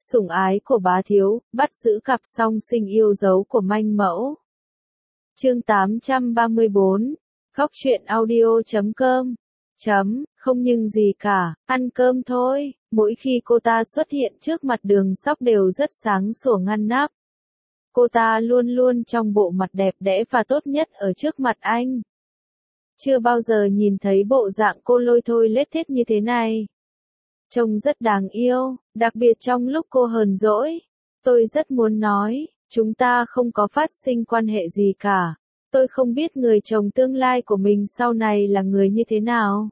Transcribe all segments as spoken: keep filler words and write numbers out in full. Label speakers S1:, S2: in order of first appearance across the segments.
S1: Sủng ái của bá thiếu, bắt giữ cặp song sinh yêu dấu của manh mẫu. Chương tám trăm ba mươi bốn. Góc truyện audio chấm com. Chấm, không nhưng gì cả, ăn cơm thôi. Mỗi khi cô ta xuất hiện trước mặt Đường Sóc đều rất sáng sủa ngăn nắp. Cô ta luôn luôn trong bộ mặt đẹp đẽ và tốt nhất ở trước mặt anh. Chưa bao giờ nhìn thấy bộ dạng cô lôi thôi lết thết như thế này. Trông rất đáng yêu, đặc biệt trong lúc cô hờn dỗi. Tôi rất muốn nói, chúng ta không có phát sinh quan hệ gì cả. Tôi không biết người chồng tương lai của mình sau này là người như thế nào.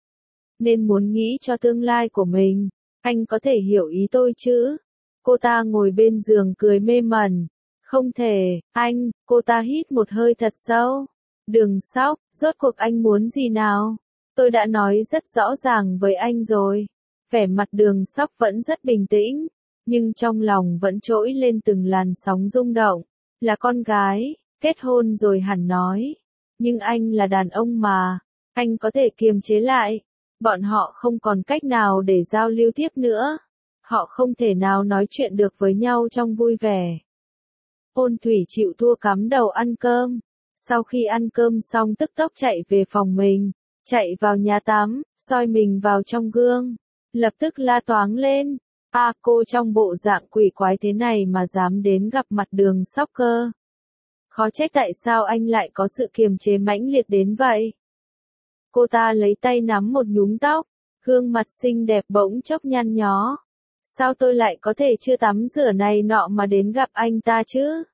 S1: Nên muốn nghĩ cho tương lai của mình, anh có thể hiểu ý tôi chứ? Cô ta ngồi bên giường cười mê mẩn. Không thể, anh, cô ta hít một hơi thật sâu. Đường Sóc, rốt cuộc anh muốn gì nào? Tôi đã nói rất rõ ràng với anh rồi. Vẻ mặt Đường Sóc vẫn rất bình tĩnh, nhưng trong lòng vẫn trỗi lên từng làn sóng rung động. Là con gái, kết hôn rồi hẳn nói. Nhưng anh là đàn ông mà, anh có thể kiềm chế lại. Bọn họ không còn cách nào để giao lưu tiếp nữa. Họ không thể nào nói chuyện được với nhau trong vui vẻ. Ôn Thủy chịu thua cắm đầu ăn cơm. Sau khi ăn cơm xong tức tốc chạy về phòng mình, chạy vào nhà tắm, soi mình vào trong gương. Lập tức la toáng lên. À, cô trong bộ dạng quỷ quái thế này mà dám đến gặp mặt Đường Sóc cơ. Khó trách tại sao anh lại có sự kiềm chế mãnh liệt đến vậy. Cô ta lấy tay nắm một nhúm tóc, gương mặt xinh đẹp bỗng chốc nhăn nhó. Sao tôi lại có thể chưa tắm rửa này nọ mà đến gặp anh ta chứ?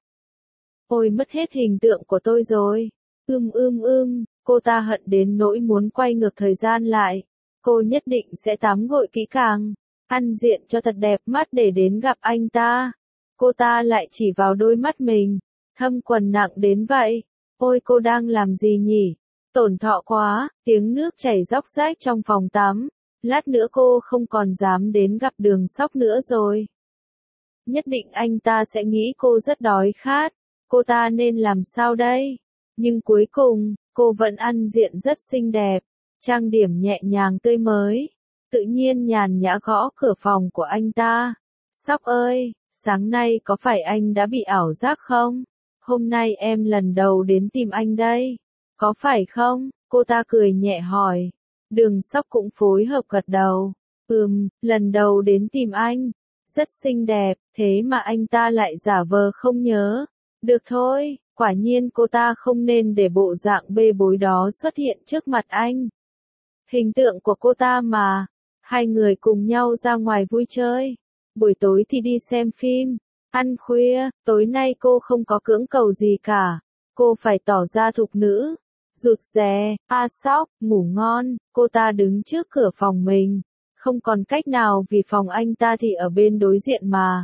S1: Ôi mất hết hình tượng của tôi rồi. Ưm ưm ưm, cô ta hận đến nỗi muốn quay ngược thời gian lại. Cô nhất định sẽ tắm gội kỹ càng, ăn diện cho thật đẹp mắt để đến gặp anh ta. Cô ta lại chỉ vào đôi mắt mình, thâm quần nặng đến vậy. Ôi cô đang làm gì nhỉ? Tổn thọ quá, tiếng nước chảy róc rách trong phòng tắm. Lát nữa cô không còn dám đến gặp Đường Sóc nữa rồi. Nhất định anh ta sẽ nghĩ cô rất đói khát. Cô ta nên làm sao đây? Nhưng cuối cùng, cô vẫn ăn diện rất xinh đẹp. Trang điểm nhẹ nhàng tươi mới, tự nhiên nhàn nhã gõ cửa phòng của anh ta. Sóc ơi, sáng nay có phải anh đã bị ảo giác không? Hôm nay em lần đầu đến tìm anh đây. Có phải không? Cô ta cười nhẹ hỏi. Đường Sóc cũng phối hợp gật đầu. Ừm, lần đầu đến tìm anh. Rất xinh đẹp, thế mà anh ta lại giả vờ không nhớ. Được thôi, quả nhiên cô ta không nên để bộ dạng bê bối đó xuất hiện trước mặt anh. Hình tượng của cô ta mà. Hai người cùng nhau ra ngoài vui chơi. Buổi tối thì đi xem phim. Ăn khuya, tối nay cô không có cưỡng cầu gì cả. Cô phải tỏ ra thục nữ. Rụt rè, a Sóc, ngủ ngon. Cô ta đứng trước cửa phòng mình. Không còn cách nào vì phòng anh ta thì ở bên đối diện mà.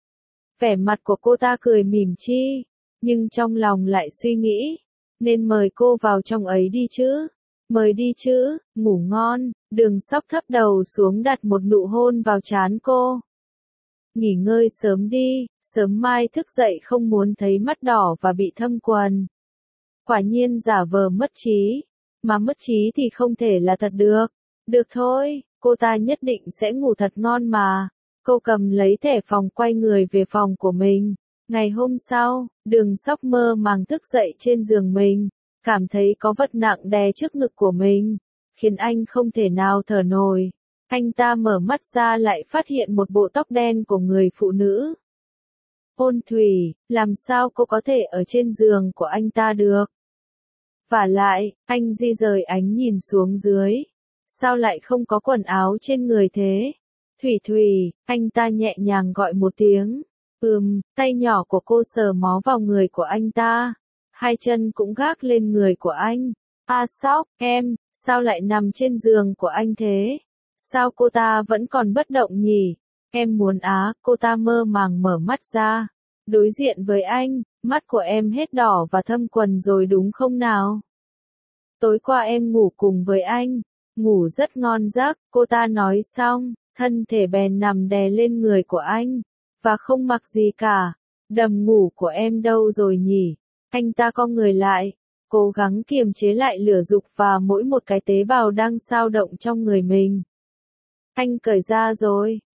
S1: Vẻ mặt của cô ta cười mỉm chi. Nhưng trong lòng lại suy nghĩ. Nên mời cô vào trong ấy đi chứ. Mời đi chứ, ngủ ngon. Đường Sóc thấp đầu xuống đặt một nụ hôn vào trán cô. Nghỉ ngơi sớm đi, sớm mai thức dậy không muốn thấy mắt đỏ và bị thâm quần. Quả nhiên giả vờ mất trí. Mà mất trí thì không thể là thật được. Được thôi, cô ta nhất định sẽ ngủ thật ngon mà. Cô cầm lấy thẻ phòng quay người về phòng của mình. Ngày hôm sau, Đường Sóc mơ màng thức dậy trên giường mình. Cảm thấy có vật nặng đè trước ngực của mình, khiến anh không thể nào thở nổi. Anh ta mở mắt ra lại phát hiện một bộ tóc đen của người phụ nữ. Ôn Thủy, làm sao cô có thể ở trên giường của anh ta được? Vả lại, anh di rời ánh nhìn xuống dưới. Sao lại không có quần áo trên người thế? Thủy Thủy, anh ta nhẹ nhàng gọi một tiếng. Ừm, tay nhỏ của cô sờ mó vào người của anh ta. Hai chân cũng gác lên người của anh. A Sóc, em, sao lại nằm trên giường của anh thế? Sao cô ta vẫn còn bất động nhỉ? Em muốn á, cô ta mơ màng mở mắt ra. Đối diện với anh, mắt của em hết đỏ và thâm quần rồi đúng không nào? Tối qua em ngủ cùng với anh, ngủ rất ngon giấc, cô ta nói xong, thân thể bèn nằm đè lên người của anh, và không mặc gì cả. Đầm ngủ của em đâu rồi nhỉ? Anh ta cong người lại, cố gắng kiềm chế lại lửa dục và mỗi một cái tế bào đang xao động trong người mình. Anh cởi ra rồi,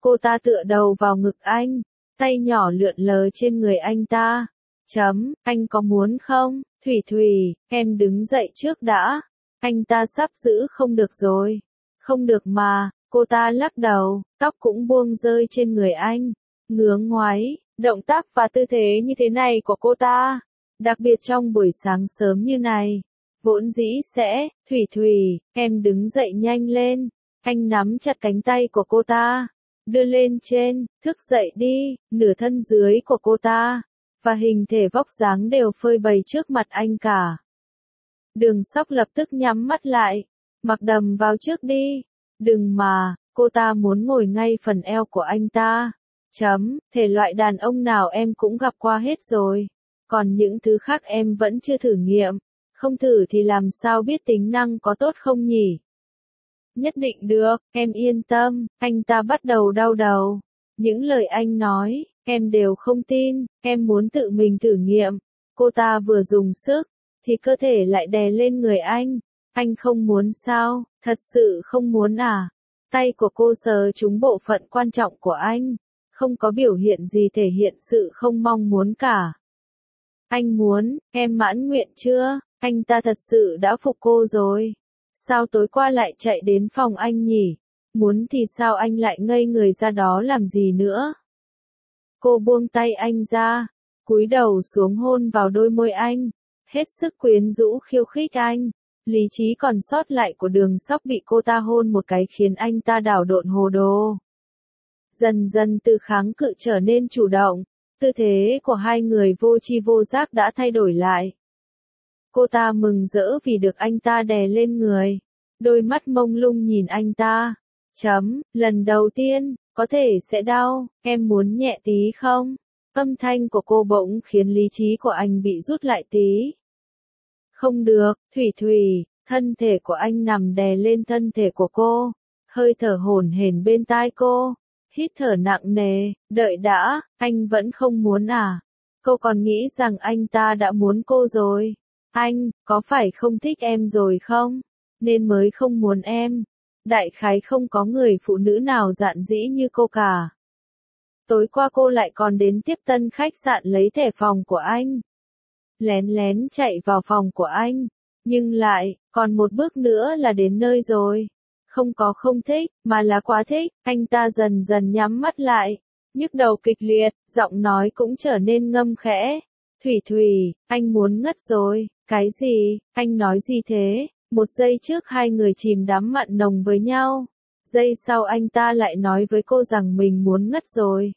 S1: Cô ta tựa đầu vào ngực anh, tay nhỏ lượn lờ trên người anh ta. Chấm, anh có muốn không? Thủy Thủy, em đứng dậy trước đã. Anh ta sắp giữ không được rồi. Không được mà, cô ta lắc đầu, tóc cũng buông rơi trên người anh. Ngứa ngoáy, động tác và tư thế như thế này của cô ta. Đặc biệt trong buổi sáng sớm như này. Vốn dĩ sẽ, Thủy Thủy, em đứng dậy nhanh lên. Anh nắm chặt cánh tay của cô ta. Đưa lên trên, thức dậy đi, nửa thân dưới của cô ta. Và hình thể vóc dáng đều phơi bày trước mặt anh cả. Đường Sóc lập tức nhắm mắt lại. Mặc đầm vào trước đi. Đừng mà, cô ta muốn ngồi ngay phần eo của anh ta. Chấm, thể loại đàn ông nào em cũng gặp qua hết rồi. Còn những thứ khác em vẫn chưa thử nghiệm. Không thử thì làm sao biết tính năng có tốt không nhỉ? Nhất định được, em yên tâm. Anh ta bắt đầu đau đầu. Những lời anh nói, em đều không tin, em muốn tự mình thử nghiệm. Cô ta vừa dùng sức, thì cơ thể lại đè lên người anh. Anh không muốn sao, thật sự không muốn à? Tay của cô sờ trúng bộ phận quan trọng của anh. Không có biểu hiện gì thể hiện sự không mong muốn cả. Anh muốn, em mãn nguyện chưa? Anh ta thật sự đã phục cô rồi. Sao tối qua lại chạy đến phòng anh nhỉ? Muốn thì sao anh lại ngây người ra đó làm gì nữa? Cô buông tay anh ra, cúi đầu xuống hôn vào đôi môi anh, hết sức quyến rũ khiêu khích anh. Lý trí còn sót lại của Đường Sóc bị cô ta hôn một cái khiến anh ta đảo độn hồ đồ. Dần dần từ kháng cự trở nên chủ động, tư thế của hai người vô tri vô giác đã thay đổi lại. Cô ta mừng rỡ vì được anh ta đè lên người, đôi mắt mông lung nhìn anh ta. Chấm, lần đầu tiên, có thể sẽ đau, em muốn nhẹ tí không? Âm thanh của cô bỗng khiến lý trí của anh bị rút lại tí. Không được, Thủy Thủy, thân thể của anh nằm đè lên thân thể của cô, hơi thở hổn hển bên tai cô, hít thở nặng nề, đợi đã, anh vẫn không muốn à? Cô còn nghĩ rằng anh ta đã muốn cô rồi. Anh, có phải không thích em rồi không? Nên mới không muốn em. Đại khái không có người phụ nữ nào dạn dĩ như cô cả. Tối qua cô lại còn đến tiếp tân khách sạn lấy thẻ phòng của anh. Lén lén chạy vào phòng của anh. Nhưng lại, còn một bước nữa là đến nơi rồi. Không có không thích, mà là quá thích. Anh ta dần dần nhắm mắt lại. Nhức đầu kịch liệt, giọng nói cũng trở nên ngâm khẽ. Thủy Thủy, anh muốn ngất rồi. Cái gì? Anh nói gì thế? Một giây trước hai người chìm đắm mặn nồng với nhau. Giây sau anh ta lại nói với cô rằng mình muốn ngất rồi.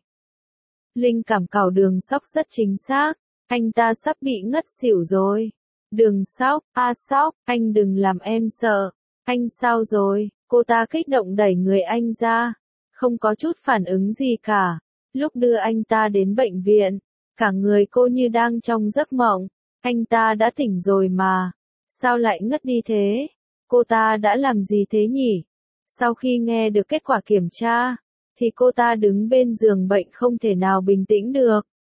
S1: Linh cảm cào Đường Sóc rất chính xác. Anh ta sắp bị ngất xỉu rồi. Đường Sóc, a Sóc, anh đừng làm em sợ. Anh sao rồi? Cô ta kích động đẩy người anh ra. Không có chút phản ứng gì cả. Lúc đưa anh ta đến bệnh viện, cả người cô như đang trong giấc mộng. Anh ta đã tỉnh rồi mà. Sao lại ngất đi thế? Cô ta đã làm gì thế nhỉ? Sau khi nghe được kết quả kiểm tra, thì cô ta đứng bên giường bệnh không thể nào bình tĩnh được.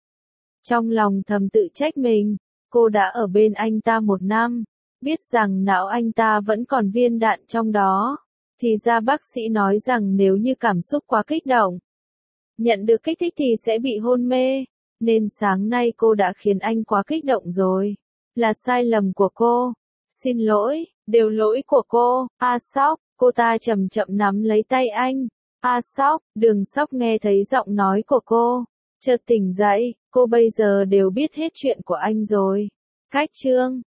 S1: Trong lòng thầm tự trách mình, cô đã ở bên anh ta một năm, biết rằng não anh ta vẫn còn viên đạn trong đó. Thì ra bác sĩ nói rằng nếu như cảm xúc quá kích động, nhận được kích thích thì sẽ bị hôn mê. Nên sáng nay cô đã khiến anh quá kích động rồi. Là sai lầm của cô. Xin lỗi, đều lỗi của cô. A Sóc, cô ta chậm chậm nắm lấy tay anh. A Sóc, Đường Sóc nghe thấy giọng nói của cô. Chợt tỉnh dậy, cô bây giờ đều biết hết chuyện của anh rồi. Cách chương